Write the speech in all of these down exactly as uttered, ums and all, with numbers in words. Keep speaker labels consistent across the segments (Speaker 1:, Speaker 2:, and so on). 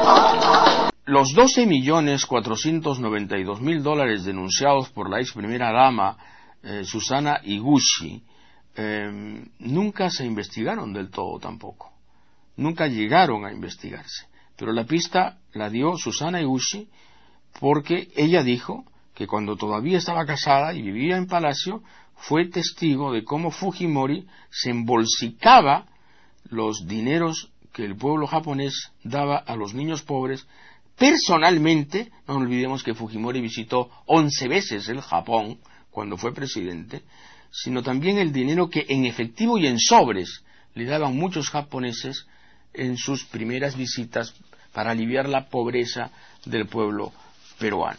Speaker 1: Los doce millones cuatrocientos noventa y dos mil dólares denunciados por la ex primera dama eh, Susana Higuchi eh, nunca se investigaron del todo tampoco. Nunca llegaron a investigarse. Pero la pista la dio Susana Higuchi porque ella dijo que cuando todavía estaba casada y vivía en Palacio, fue testigo de cómo Fujimori se embolsicaba los dineros que el pueblo japonés daba a los niños pobres. Personalmente, no olvidemos que Fujimori visitó once veces el Japón cuando fue presidente, sino también el dinero que en efectivo y en sobres le daban muchos japoneses en sus primeras visitas para aliviar la pobreza del pueblo peruano.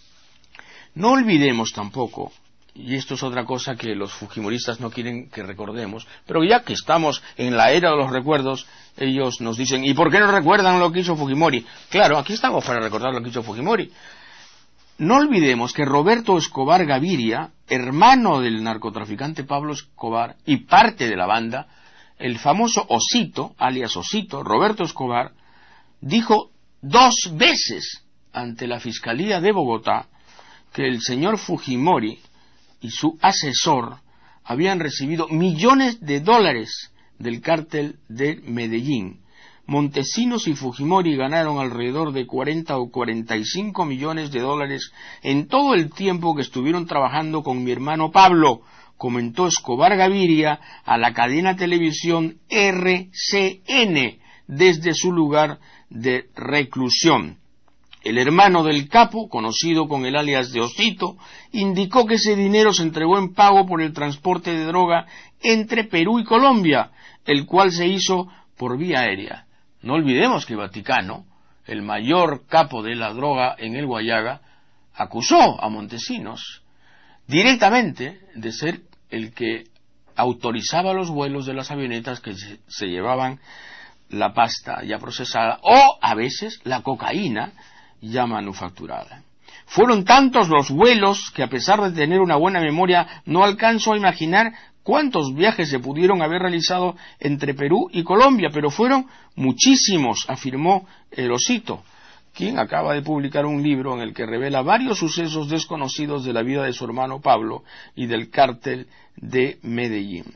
Speaker 1: No olvidemos tampoco, y esto es otra cosa que los fujimoristas no quieren que recordemos, pero ya que estamos en la era de los recuerdos, ellos nos dicen, ¿y por qué no recuerdan lo que hizo Fujimori? Claro, aquí estamos para recordar lo que hizo Fujimori. No olvidemos que Roberto Escobar Gaviria, hermano del narcotraficante Pablo Escobar y parte de la banda, el famoso Osito, alias Osito, Roberto Escobar, dijo dos veces ante la Fiscalía de Bogotá que el señor Fujimori y su asesor habían recibido millones de dólares del cártel de Medellín. Montesinos y Fujimori ganaron alrededor de cuarenta o cuarenta y cinco millones de dólares en todo el tiempo que estuvieron trabajando con mi hermano Pablo, comentó Escobar Gaviria a la cadena televisión R C N desde su lugar de reclusión. El hermano del capo, conocido con el alias de Osito, indicó que ese dinero se entregó en pago por el transporte de droga entre Perú y Colombia, el cual se hizo por vía aérea. No olvidemos que Vaticano, el mayor capo de la droga en el Guayaga, acusó a Montesinos directamente de ser el que autorizaba los vuelos de las avionetas que se, se llevaban la pasta ya procesada o a veces la cocaína ya manufacturada. Fueron tantos los vuelos que, a pesar de tener una buena memoria, no alcanzo a imaginar cuántos viajes se pudieron haber realizado entre Perú y Colombia, pero fueron muchísimos, afirmó el Osito, quien acaba de publicar un libro en el que revela varios sucesos desconocidos de la vida de su hermano Pablo y del cártel de Medellín.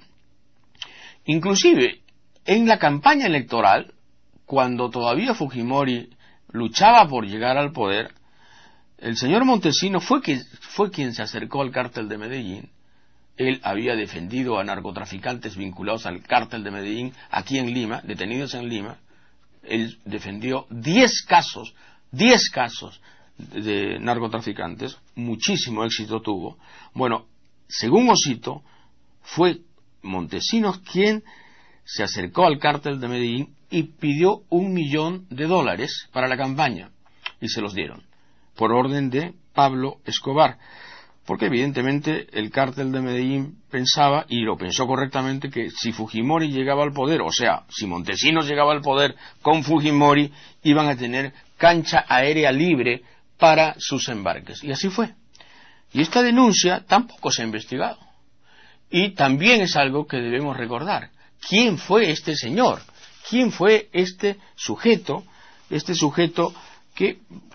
Speaker 1: Inclusive, en la campaña electoral, cuando todavía Fujimori luchaba por llegar al poder, el señor Montesinos fue, que, fue quien se acercó al cártel de Medellín. Él había defendido a narcotraficantes vinculados al cártel de Medellín aquí en Lima, detenidos en Lima. Él defendió diez casos, diez casos de narcotraficantes, muchísimo éxito tuvo. Bueno, según Osito, fue Montesinos quien se acercó al cártel de Medellín y pidió un millón de dólares para la campaña, y se los dieron, por orden de Pablo Escobar, porque evidentemente el cártel de Medellín pensaba, y lo pensó correctamente, que si Fujimori llegaba al poder, o sea, si Montesinos llegaba al poder con Fujimori, iban a tener cancha aérea libre para sus embarques, y así fue. Y esta denuncia tampoco se ha investigado, y también es algo que debemos recordar. ¿Quién fue este señor? ¿Quién fue este sujeto? Este sujeto que,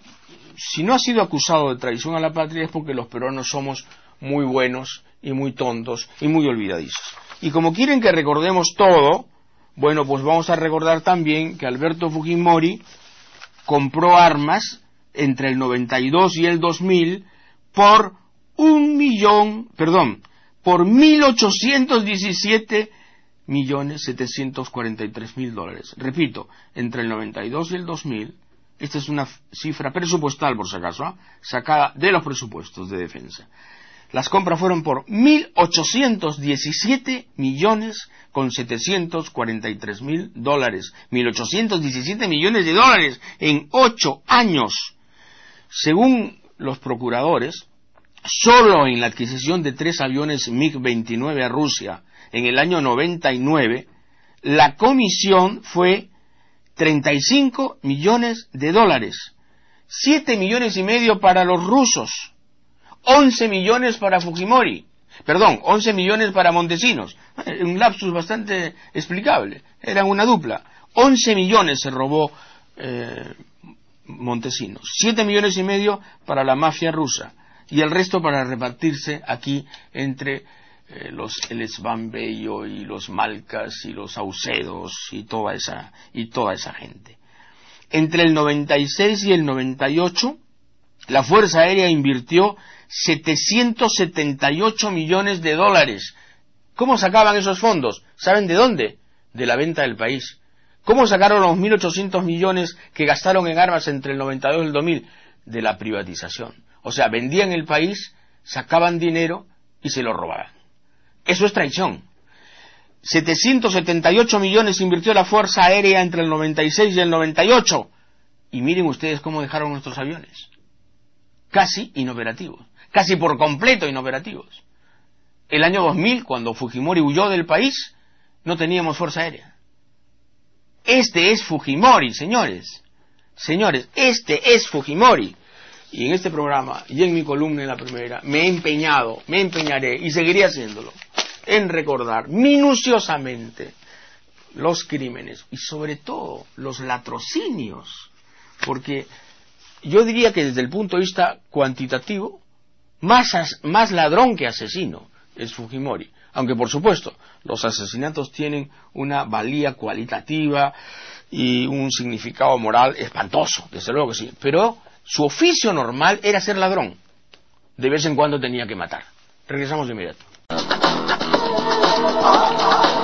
Speaker 1: si no ha sido acusado de traición a la patria, es porque los peruanos somos muy buenos y muy tontos y muy olvidadizos. Y como quieren que recordemos todo, bueno, pues vamos a recordar también que Alberto Fujimori compró armas entre el noventa y dos y el dos mil por un millón, perdón, por mil ochocientos diecisiete millones setecientos cuarenta y tres mil dólares. Repito, entre el noventa y dos y el dos mil, esta es una cifra presupuestal por si acaso, ¿eh? Sacada de los presupuestos de defensa. Las compras fueron por mil ochocientos diecisiete millones con setecientos cuarenta y tres mil dólares. mil ochocientos diecisiete millones de dólares en ocho años. Según los procuradores, solo en la adquisición de tres aviones MiG veintinueve a Rusia en el año noventa y nueve, la comisión fue treinta y cinco millones de dólares, siete millones y medio para los rusos, once millones para Fujimori, perdón, once millones para Montesinos, un lapsus bastante explicable, eran una dupla, once millones se robó eh, Montesinos, siete millones y medio para la mafia rusa y el resto para repartirse aquí entre eh, los el Svan Bello y los Malcas y los Saucedos y toda esa y toda esa gente. Entre el noventa y seis y el noventa y ocho la Fuerza Aérea invirtió setecientos setenta y ocho millones de dólares. ¿Cómo sacaban esos fondos? ¿Saben de dónde? De la venta del país. ¿Cómo sacaron los mil ochocientos millones que gastaron en armas entre el noventa y dos y el dos mil? De la privatización. O sea, vendían el país, sacaban dinero y se lo robaban. Eso es traición. setecientos setenta y ocho millones invirtió la Fuerza Aérea entre el noventa y seis y el noventa y ocho. Y miren ustedes cómo dejaron nuestros aviones. Casi inoperativos. Casi por completo inoperativos. El año dos mil, cuando Fujimori huyó del país, no teníamos Fuerza Aérea. Este es Fujimori, señores. Señores, este es Fujimori. Y en este programa, y en mi columna en la primera, me he empeñado, me empeñaré, y seguiré haciéndolo, en recordar minuciosamente los crímenes, y sobre todo los latrocinios, porque yo diría que desde el punto de vista cuantitativo, más, as, más ladrón que asesino es Fujimori. Aunque, por supuesto, los asesinatos tienen una valía cualitativa y un significado moral espantoso, desde luego que sí. Pero su oficio normal era ser ladrón. De vez en cuando tenía que matar. Regresamos de inmediato.